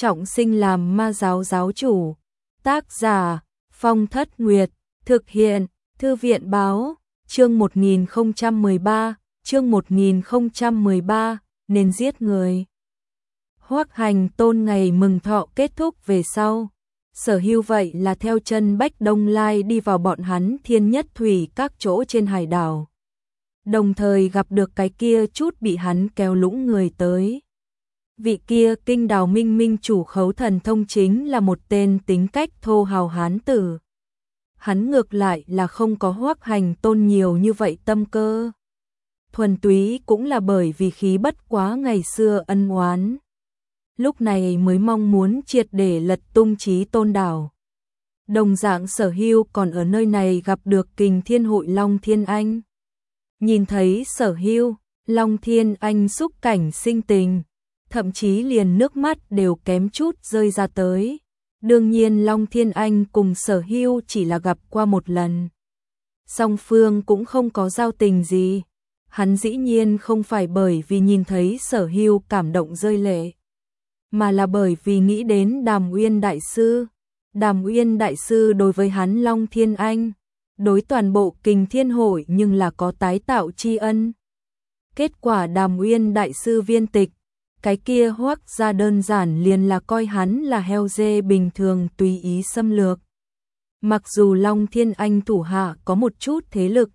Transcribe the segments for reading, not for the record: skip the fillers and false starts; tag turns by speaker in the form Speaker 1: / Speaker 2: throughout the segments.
Speaker 1: trọng sinh làm ma giáo giáo chủ. Tác giả Phong Thất Nguyệt, thực hiện Thư viện báo, chương 1013, nên giết người. Hoắc Hành Tôn ngày mừng thọ kết thúc về sau, Sở Hưu vậy là theo chân Bách Đông Lai đi vào bọn hắn Thiên Nhất Thủy các chỗ trên hải đảo. Đồng thời gặp được cái kia chút bị hắn kéo lũng người tới. Vị kia Kinh Đào Minh Minh chủ khấu thần thông chính là một tên tính cách thô hào hán tử. Hắn ngược lại là không có Hoắc Hành Tôn nhiều như vậy tâm cơ. Thuần túy cũng là bởi vì khí bất quá ngày xưa ân oán. Lúc này mới mong muốn triệt để lật tung Chí Tôn đảo. Đồng dạng Sở Hưu còn ở nơi này gặp được Kình Thiên Hội Long Thiên Anh. Nhìn thấy Sở Hưu, Long Thiên Anh xúc cảnh sinh tình, thậm chí liền nước mắt đều kém chút rơi ra tới. Đương nhiên Long Thiên Anh cùng Sở Hưu chỉ là gặp qua một lần. Song phương cũng không có giao tình gì. Hắn dĩ nhiên không phải bởi vì nhìn thấy Sở Hưu cảm động rơi lệ, mà là bởi vì nghĩ đến Đàm Uyên Đại Sư. Đàm Uyên Đại Sư đối với hắn Long Thiên Anh, đối toàn bộ Kình Thiên Hội nhưng là có tái tạo tri ân. Kết quả Đàm Uyên Đại Sư viên tịch, cái kia Hoắc ra đơn giản liền là coi hắn là heo dê bình thường tùy ý xâm lược. Mặc dù Long Thiên Anh thủ hạ có một chút thế lực,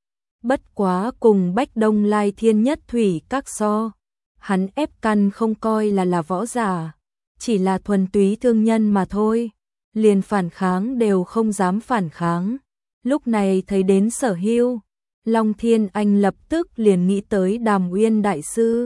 Speaker 1: bất quá cùng Bách Đông Lai Thiên Nhất Thủy các so, hắn ép căn không coi là võ giả, chỉ là thuần túy thương nhân mà thôi, liền phản kháng đều không dám phản kháng. Lúc này thấy đến Sở Hưu, Long Thiên Anh lập tức liền nghĩ tới Đàm Uyên Đại Sư.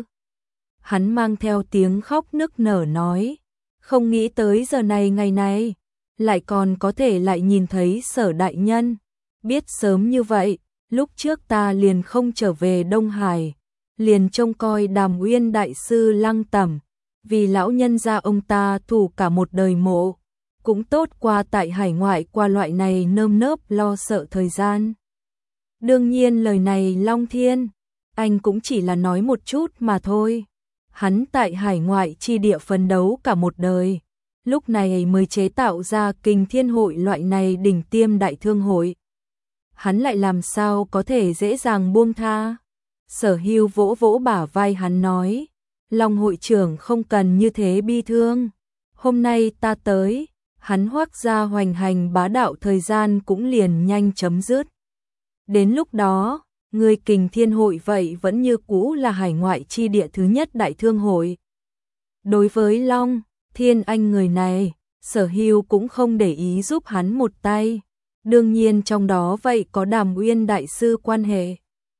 Speaker 1: Hắn mang theo tiếng khóc nức nở nói, không nghĩ tới giờ này ngày này, lại còn có thể lại nhìn thấy Sở đại nhân. Biết sớm như vậy, lúc trước ta liền không trở về Đông Hải, liền trông coi Đàm Uyên Đại Sư lăng tẩm, vì lão nhân gia ông ta thủ cả một đời mộ, cũng tốt qua tại hải ngoại qua loại này nơm nớp lo sợ thời gian. Đương nhiên lời này Long Thiên Anh cũng chỉ là nói một chút mà thôi. Hắn tại hải ngoại chi địa phấn đấu cả một đời, lúc này mới chế tạo ra Kình Thiên Hội loại này đỉnh tiêm đại thương hội. Hắn lại làm sao có thể dễ dàng buông tha. Sở Hưu vỗ vỗ bả vai hắn nói, Long hội trưởng không cần như thế bi thương. Hôm nay ta tới, hắn Hoắc ra hoành hành bá đạo thời gian cũng liền nhanh chấm dứt. Đến lúc đó, người Kình Thiên Hội vậy vẫn như cũ là hải ngoại chi địa thứ nhất đại thương hội. Đối với Long Thiên Anh người này, Sở Hưu cũng không để ý giúp hắn một tay. Đương nhiên trong đó vậy có Đàm Uyên Đại Sư quan hệ.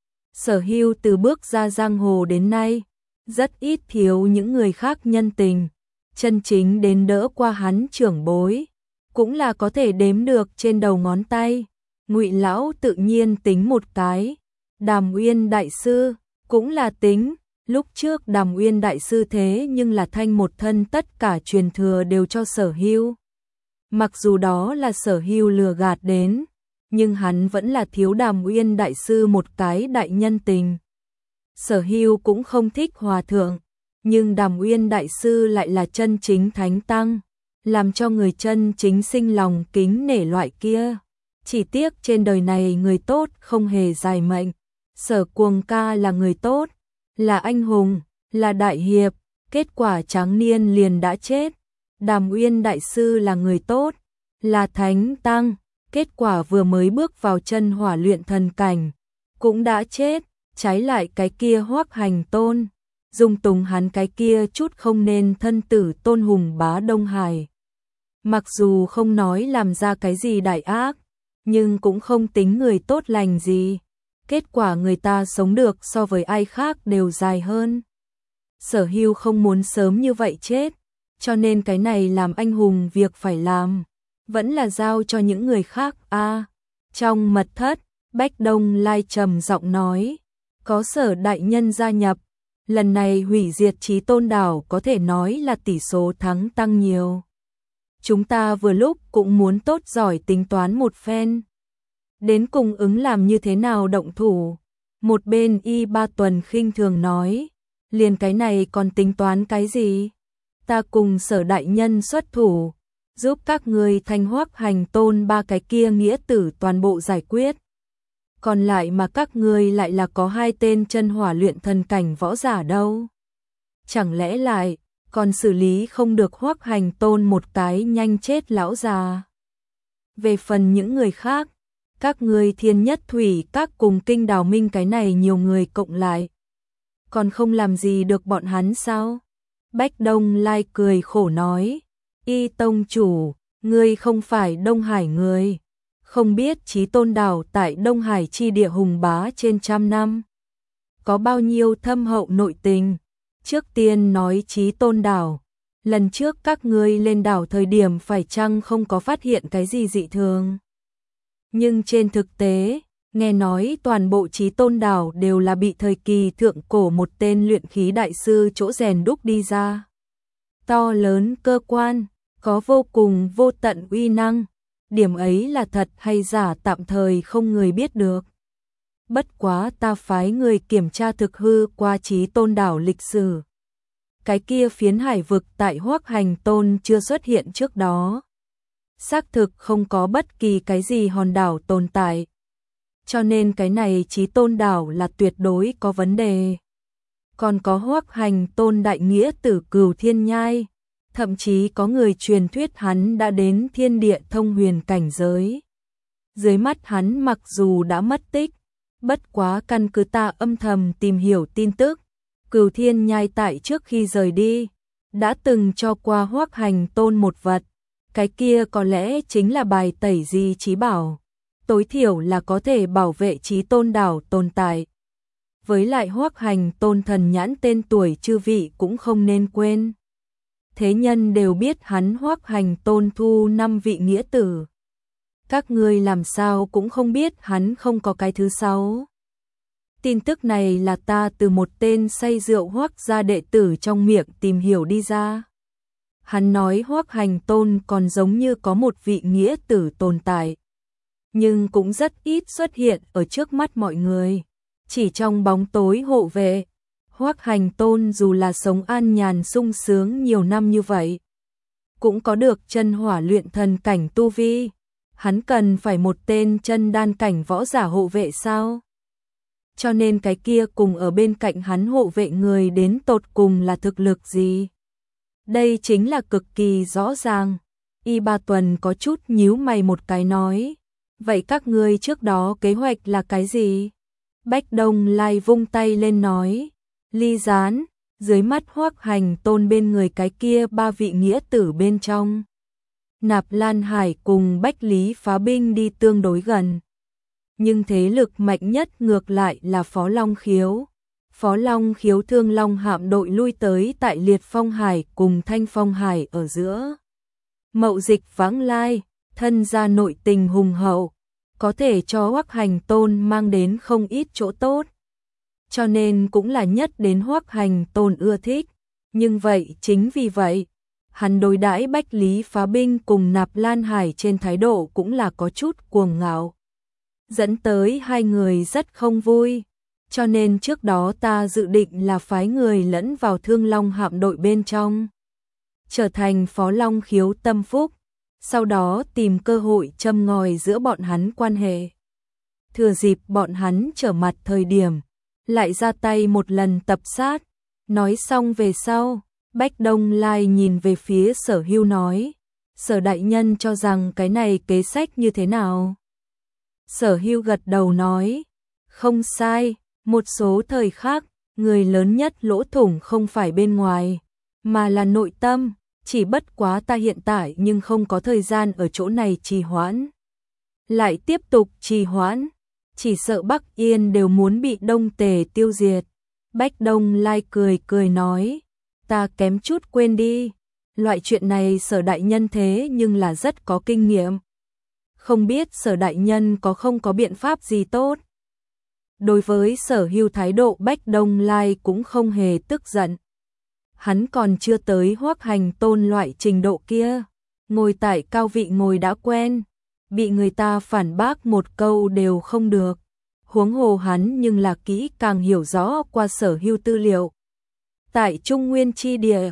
Speaker 1: Sở Hưu từ bước ra giang hồ đến nay, rất ít thiếu những người khác nhân tình, chân chính đến đỡ qua hắn trưởng bối, cũng là có thể đếm được trên đầu ngón tay. Ngụy lão tự nhiên tính một cái, Đàm Uyên Đại Sư cũng là tính. Lúc trước Đàm Uyên Đại Sư thế nhưng là thanh một thân tất cả truyền thừa đều cho Sở Hưu. Mặc dù đó là Sở Hưu lừa gạt đến, nhưng hắn vẫn là thiếu Đàm Uyên Đại Sư một cái đại nhân tình. Sở Hưu cũng không thích hòa thượng, nhưng Đàm Uyên Đại Sư lại là chân chính thánh tăng, làm cho người chân chính sinh lòng kính nể loại kia. Chỉ tiếc trên đời này người tốt không hề dài mệnh. Sở Cuồng ca là người tốt, là anh hùng, là đại hiệp, kết quả tráng niên liền đã chết. Đàm Uyên Đại Sư là người tốt, là thánh tăng, kết quả vừa mới bước vào chân hỏa luyện thần cảnh, cũng đã chết. Trái lại cái kia Hoắc Hành Tôn, dung tùng hắn cái kia chút không nên thân tử tôn hùng bá Đông Hải. Mặc dù không nói làm ra cái gì đại ác, nhưng cũng không tính người tốt lành gì. Kết quả người ta sống được so với ai khác đều dài hơn. Sở Hưu không muốn sớm như vậy chết, cho nên cái này làm anh hùng việc phải làm, vẫn là giao cho những người khác. Trong mật thất, Bách Đông Lai trầm giọng nói, có Sở đại nhân gia nhập, lần này hủy diệt Chí Tôn đảo có thể nói là tỷ số thắng tăng nhiều. Chúng ta vừa lúc cũng muốn tốt giỏi tính toán một phen. Đến cùng ứng làm như thế nào động thủ? Một bên Y Ba Tuần khinh thường nói, liền cái này còn tính toán cái gì? ta cùng Sở đại nhân xuất thủ, giúp các ngươi thanh Hoắc Hành Tôn ba cái kia nghĩa tử toàn bộ giải quyết. Còn lại mà các ngươi lại là có 2 tên chân hỏa luyện thần cảnh võ giả đâu. Chẳng lẽ lại còn xử lý không được Hoắc Hành Tôn một cái nhanh chết lão già. Về phần những người khác, các ngươi Thiên Nhất Thủy các cùng Kinh Đào Minh cái này nhiều người cộng lại, còn không làm gì được bọn hắn sao? Bách Đông Lai cười khổ nói, Y tông chủ, ngươi không phải Đông Hải người, không biết Chí Tôn đảo tại Đông Hải chi địa hùng bá trên 100 năm. Có bao nhiêu thâm hậu nội tình, trước tiên nói Chí Tôn đảo, lần trước các ngươi lên đảo thời điểm phải chăng không có phát hiện cái gì dị thường. Nhưng trên thực tế, nghe nói toàn bộ Chí Tôn đảo đều là bị thời kỳ thượng cổ một tên luyện khí đại sư chỗ rèn đúc đi ra. To lớn cơ quan, có vô cùng vô tận uy năng, điểm ấy là thật hay giả tạm thời không người biết được. Bất quá ta phái người kiểm tra thực hư qua Chí Tôn đảo lịch sử. Cái kia phiến hải vực tại Hoắc Hành Tôn chưa xuất hiện trước đó, xác thực không có bất kỳ cái gì hòn đảo tồn tại. Cho nên cái này Chí Tôn đảo là tuyệt đối có vấn đề. Còn có Hoắc Hành Tôn đại nghĩa tử Cửu Thiên Nhai, thậm chí có người truyền thuyết hắn đã đến thiên địa thông huyền cảnh giới. Dưới mắt hắn mặc dù đã mất tích, bất quá căn cứ ta âm thầm tìm hiểu tin tức, Cửu Thiên Nhai tại trước khi rời đi, đã từng cho qua Hoắc Hành Tôn một vật, cái kia có lẽ chính là bài tẩy di chí bảo, tối thiểu là có thể bảo vệ Chí Tôn đảo tồn tại. Với lại Hoắc Hành Tôn thần nhãn tên tuổi chư vị cũng không nên quên. Thế nhân đều biết hắn Hoắc Hành Tôn thu 5 vị nghĩa tử. Các ngươi làm sao cũng không biết hắn không có cái thứ 6. Tin tức này là ta từ một tên say rượu Hoắc gia đệ tử trong miệng tìm hiểu đi ra. Hắn nói Hoắc Hành Tôn còn giống như có một vị nghĩa tử tồn tại, nhưng cũng rất ít xuất hiện ở trước mắt mọi người, chỉ trong bóng tối hộ vệ. Hoắc Hành Tôn dù là sống an nhàn sung sướng nhiều năm như vậy, cũng có được chân hỏa luyện thần cảnh tu vi, hắn cần phải một tên chân đan cảnh võ giả hộ vệ sao? Cho nên cái kia cùng ở bên cạnh hắn hộ vệ người đến tột cùng là thực lực gì? Đây chính là cực kỳ rõ ràng. Y Ba Tuần có chút nhíu mày một cái nói, vậy các ngươi trước đó kế hoạch là cái gì? Bách Đông Lai vung tay lên nói, Ly Gián, dưới mắt Hoắc Hành Tôn bên người cái kia 3 vị nghĩa tử bên trong, Nạp Lan Hải cùng Bách Lý phá binh đi tương đối gần. Nhưng thế lực mạnh nhất ngược lại là Phó Long Khiếu. Phó Long Khiếu Thương Long hạm đội lui tới tại Liệt Phong Hải cùng Thanh Phong Hải ở giữa. Mậu dịch vãng lai, thân gia nội tình hùng hậu, có thể cho Hoắc Hành Tôn mang đến không ít chỗ tốt. Cho nên cũng là nhất đến Hoắc Hành Tôn ưa thích. Nhưng vậy chính vì vậy, hắn đối đãi Bách Lý phá binh cùng Nạp Lan Hải trên thái độ cũng là có chút cuồng ngạo, dẫn tới hai người rất không vui. Cho nên trước đó ta dự định là phái người lẫn vào Thương Long hạm đội bên trong, trở thành Phó Long Khiếu tâm phúc, sau đó tìm cơ hội châm ngòi giữa bọn hắn quan hệ. Thừa dịp bọn hắn trở mặt thời điểm, lại ra tay một lần tập sát. Nói xong về sau, Bách Đông Lai nhìn về phía Sở Hưu nói, Sở đại nhân cho rằng cái này kế sách như thế nào? Sở Hưu gật đầu nói, không sai, một số thời khác, người lớn nhất lỗ thủng không phải bên ngoài, mà là nội tâm, chỉ bất quá ta hiện tại nhưng không có thời gian ở chỗ này trì hoãn. Lại tiếp tục trì hoãn, chỉ sợ Bắc Yên đều muốn bị Đông Tề tiêu diệt. Bách Đông Lai cười cười nói, ta kém chút quên đi, loại chuyện này Sở đại nhân thế nhưng là rất có kinh nghiệm. Không biết Sở đại nhân có không có biện pháp gì tốt? Đối với Sở Hưu thái độ Bách Đông Lai cũng không hề tức giận. Hắn còn chưa tới Hoắc Hành Tôn loại trình độ kia, ngồi tại cao vị ngồi đã quen, bị người ta phản bác một câu đều không được. Huống hồ hắn nhưng là kỹ càng hiểu rõ qua Sở Hưu tư liệu. Tại Trung Nguyên chi địa,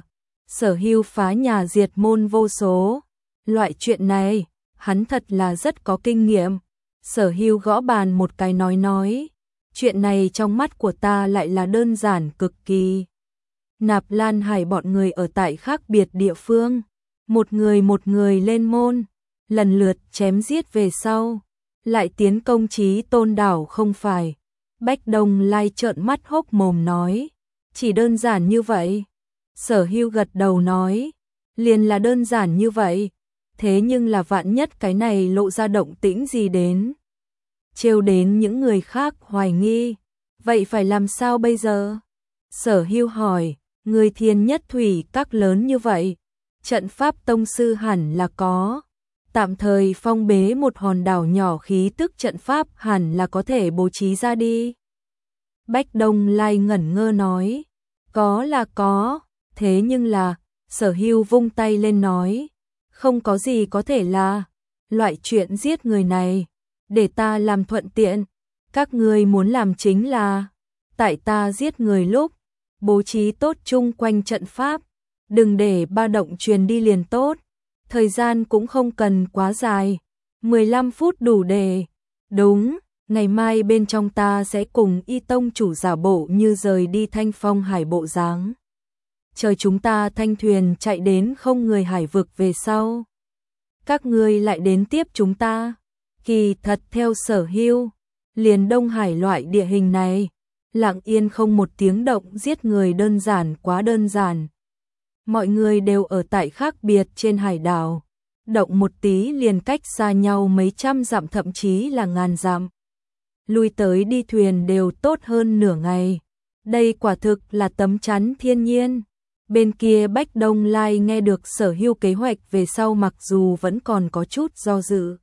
Speaker 1: Sở Hưu phá nhà diệt môn vô số. Loại chuyện này, hắn thật là rất có kinh nghiệm. Sở Hưu gõ bàn một cái nói. Chuyện này trong mắt của ta lại là đơn giản cực kỳ. Nạp Lan Hải bọn người ở tại khác biệt địa phương. Một người lên môn. Lần lượt chém giết về sau. Lại tiến công Chí Tôn đảo không phải. Bách Đông Lai trợn mắt hốc mồm nói. Chỉ đơn giản như vậy. Sở Hưu gật đầu nói. Liền là đơn giản như vậy. Thế nhưng là vạn nhất cái này lộ ra động tĩnh gì đến. Trêu đến những người khác hoài nghi. Vậy phải làm sao bây giờ? Sở Hưu hỏi. Người Thiên Nhất Thủy các lớn như vậy. Trận pháp tông sư hẳn là có. Tạm thời phong bế một hòn đảo nhỏ khí tức trận pháp hẳn là có thể bố trí ra đi. Bách Đông Lai ngẩn ngơ nói. Có là có. Thế nhưng là. Sở Hưu vung tay lên nói. Không có gì có thể là. Loại chuyện giết người này. Để ta làm thuận tiện. Các ngươi muốn làm chính là. Tại ta giết người lúc. Bố trí tốt chung quanh trận pháp. Đừng để ba động truyền đi liền tốt. Thời gian cũng không cần quá dài. 15 phút đủ để. Đúng, ngày mai bên trong ta sẽ cùng Y Tông chủ giả bộ như rời đi Thanh Phong Hải bộ dáng. Chờ chúng ta thanh thuyền chạy đến không người hải vực về sau. Các ngươi lại đến tiếp chúng ta. Kỳ thật theo Sở Hưu, liền Đông Hải loại địa hình này, lặng yên không một tiếng động giết người đơn giản quá đơn giản. Mọi người đều ở tại khác biệt trên hải đảo, động một tí liền cách xa nhau mấy trăm dặm thậm chí là ngàn dặm. Lui tới đi thuyền đều tốt hơn nửa ngày. Đây quả thực là tấm chắn thiên nhiên. Bên kia Bách Đông Lai nghe được Sở Hưu kế hoạch về sau mặc dù vẫn còn có chút do dự.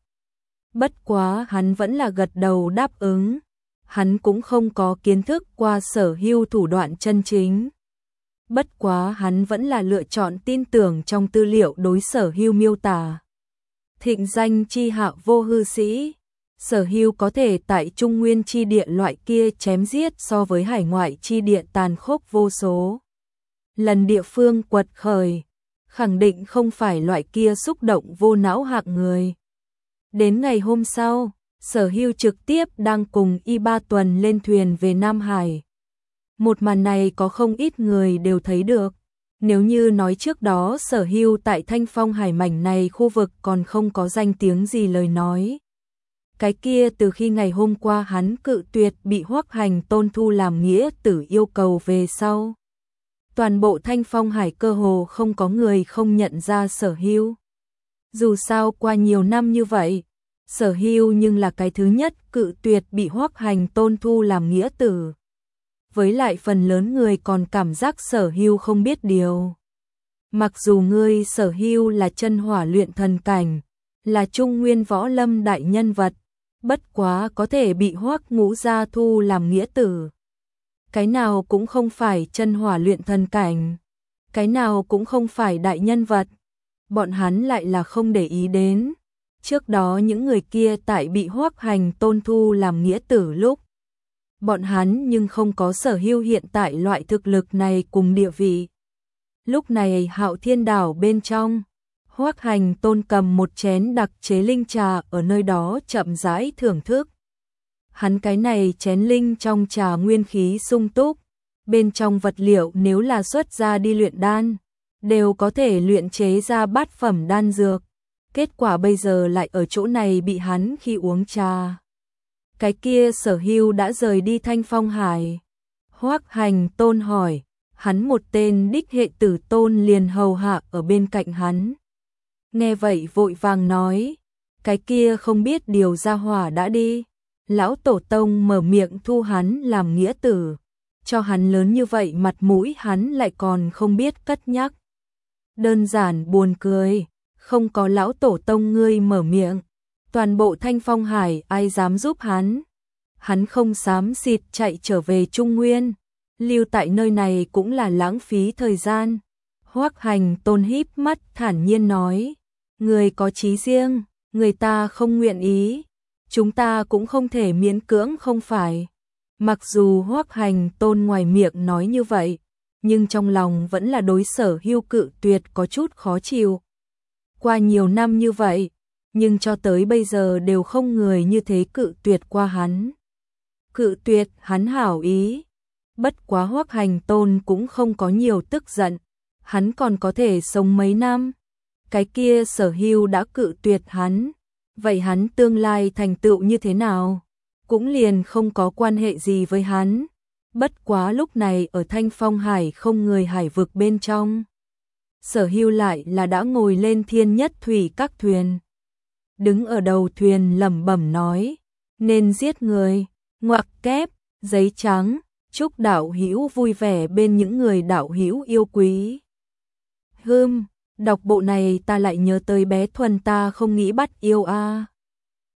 Speaker 1: Bất quá hắn vẫn là gật đầu đáp ứng. Hắn cũng không có kiến thức qua Sở Hưu thủ đoạn chân chính. Bất quá hắn vẫn là lựa chọn tin tưởng trong tư liệu đối Sở Hưu miêu tả. Thịnh danh chi hạ vô hư sĩ. Sở Hưu có thể tại Trung Nguyên chi địa loại kia chém giết so với hải ngoại chi địa tàn khốc vô số. Lần địa phương quật khởi, khẳng định không phải loại kia xúc động vô não hạng người. Đến ngày hôm sau, Sở Hưu trực tiếp đang cùng Y Ba Tuần lên thuyền về Nam Hải. Một màn này có không ít người đều thấy được. Nếu như nói trước đó Sở Hưu tại Thanh Phong Hải mảnh này khu vực còn không có danh tiếng gì lời nói. Cái kia từ khi ngày hôm qua hắn cự tuyệt bị Hoắc Hành Tôn thu làm nghĩa tử yêu cầu về sau. Toàn bộ Thanh Phong Hải cơ hồ không có người không nhận ra Sở Hưu. Dù sao qua nhiều năm như vậy, Sở Hưu nhưng là cái thứ nhất cự tuyệt bị Hoắc Hành Tôn thu làm nghĩa tử. Với lại phần lớn người còn cảm giác Sở Hưu không biết điều. Mặc dù ngươi Sở Hưu là chân hỏa luyện thần cảnh, là Trung Nguyên võ lâm đại nhân vật, bất quá có thể bị Hoắc Ngũ gia thu làm nghĩa tử. Cái nào cũng không phải chân hỏa luyện thần cảnh, cái nào cũng không phải đại nhân vật. Bọn hắn lại là không để ý đến. Trước đó những người kia tại bị Hoắc Hành Tôn thu làm nghĩa tử lúc. Bọn hắn nhưng không có Sở Hưu hiện tại loại thực lực này cùng địa vị. Lúc này Hạo Thiên đảo bên trong, Hoắc Hành Tôn cầm một chén đặc chế linh trà ở nơi đó chậm rãi thưởng thức. Hắn cái này chén linh trong trà nguyên khí sung túc, bên trong vật liệu nếu là xuất ra đi luyện đan, đều có thể luyện chế ra bát phẩm đan dược. Kết quả bây giờ lại ở chỗ này bị hắn khi uống trà. Cái kia Sở Hưu đã rời đi Thanh Phong Hải. Hoắc Hành Tôn hỏi, hắn một tên đích hệ tử tôn liền hầu hạ ở bên cạnh hắn. Nghe vậy vội vàng nói, cái kia không biết điều gia hỏa đã đi. Lão tổ tông mở miệng thu hắn làm nghĩa tử, cho hắn lớn như vậy mặt mũi hắn lại còn không biết cất nhắc. Đơn giản buồn cười, không có lão tổ tông ngươi mở miệng, toàn bộ Thanh Phong Hải ai dám giúp hắn. Hắn không xám xịt chạy trở về Trung Nguyên, lưu tại nơi này cũng là lãng phí thời gian. Hoắc Hành Tôn híp mắt thản nhiên nói, người có chí riêng, người ta không nguyện ý, chúng ta cũng không thể miễn cưỡng không phải. Mặc dù Hoắc Hành Tôn ngoài miệng nói như vậy, nhưng trong lòng vẫn là đối Sở Hưu cự tuyệt có chút khó chịu. Qua nhiều năm như vậy, nhưng cho tới bây giờ đều không người như thế cự tuyệt qua hắn. Cự tuyệt hắn hảo ý. Bất quá Hoắc Hành Tôn cũng không có nhiều tức giận, hắn còn có thể sống mấy năm. Cái kia Sở Hưu đã cự tuyệt hắn, vậy hắn tương lai thành tựu như thế nào, cũng liền không có quan hệ gì với hắn. Bất quá lúc này ở Thanh Phong Hải không người hải vực bên trong, Sở Hưu lại là đã ngồi lên Thiên Nhất Thủy các thuyền. Đứng ở đầu thuyền lẩm bẩm nói, nên giết người, ngoặc kép, giấy trắng, chúc đạo hữu vui vẻ bên những người đạo hữu yêu quý. Đọc bộ này ta lại nhớ tới bé Thuần ta không nghĩ bắt yêu a.